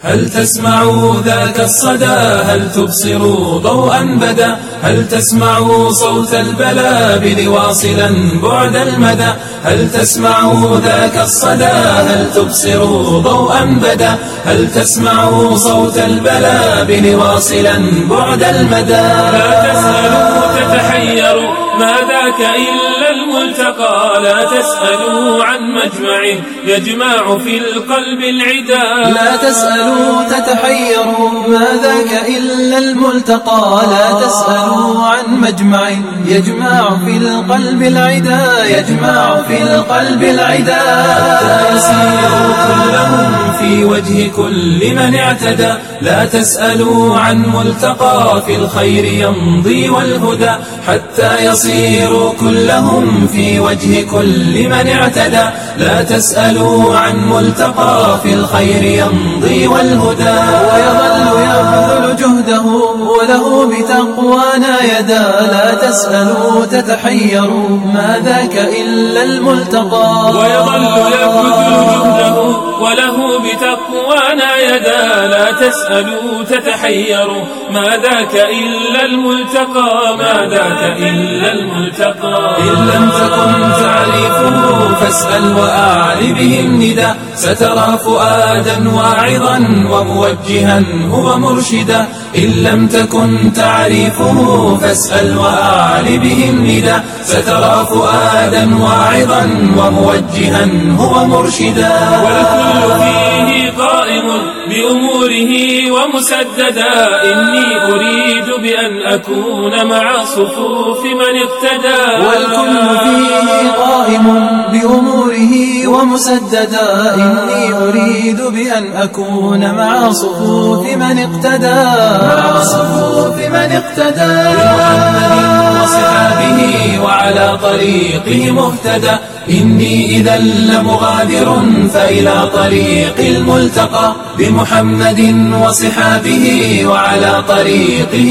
هل تسمعوا ذاك الصدى؟ هل تبصروا ضوءا بدا؟ هل تسمعوا صوت البلابل واصلا بعد المدى؟ هل تسمعوا ذاك الصدى؟ هل تبصروا ضوءا بدا؟ هل تسمعوا صوت البلابل واصلا بعد المدى؟ لا تسألوا تتحيروا ما ذاك إلا الملتقى، لا تسألوا عن مجمع يجمع في القلب العدا. لا تسألوا تتحيروا ما ذاك إلا الملتقى، لا تسألوا عن مجمع يجمع في القلب العدا، يجمع في القلب العدا. حتى يسيروا كلهم في وجه كل من اعتدى. لا تسألوا عن ملتقى في الخير يمضي والهدى، حتى يصيروا كلهم في وجه كل من اعتدى. لا تسألوا عن ملتقى في الخير يمضي والهدى. ويظل يبذل جهده وله بتقوانا يدا. لا تسألوا تتحيروا ما ذاك إلا الملتقى. ويظل يبذل جهده وله بتقوانا يدا. لا تسألوا تتحيروا ما ذاك إلا الملتقى، ما ذاك إلا الملتقى. إن لم تكن تعرفه فاسأل وأعل به الندى، سترى فؤادا واعظا وموجها هو مرشدا. إن لم تكن تعرفه فاسأل وأعل به الندى، سترى فؤادا واعظا وموجها هو مرشدا. والكل فيه قائم بأموره ومسددا، إني أريد بأن أكون مع صفوف من اقتدى. والكل فيه قائم بأموره ومسددا، إني أريد بأن أكون مع صفوف من اقتدى، مع صفوف من اقتدى. بمحمد وصحابه وعلى طريقه مهتدى. إني إذا لمغادر فإلى طريق الملتقى، بمحمد وصحابه وعلى طريقه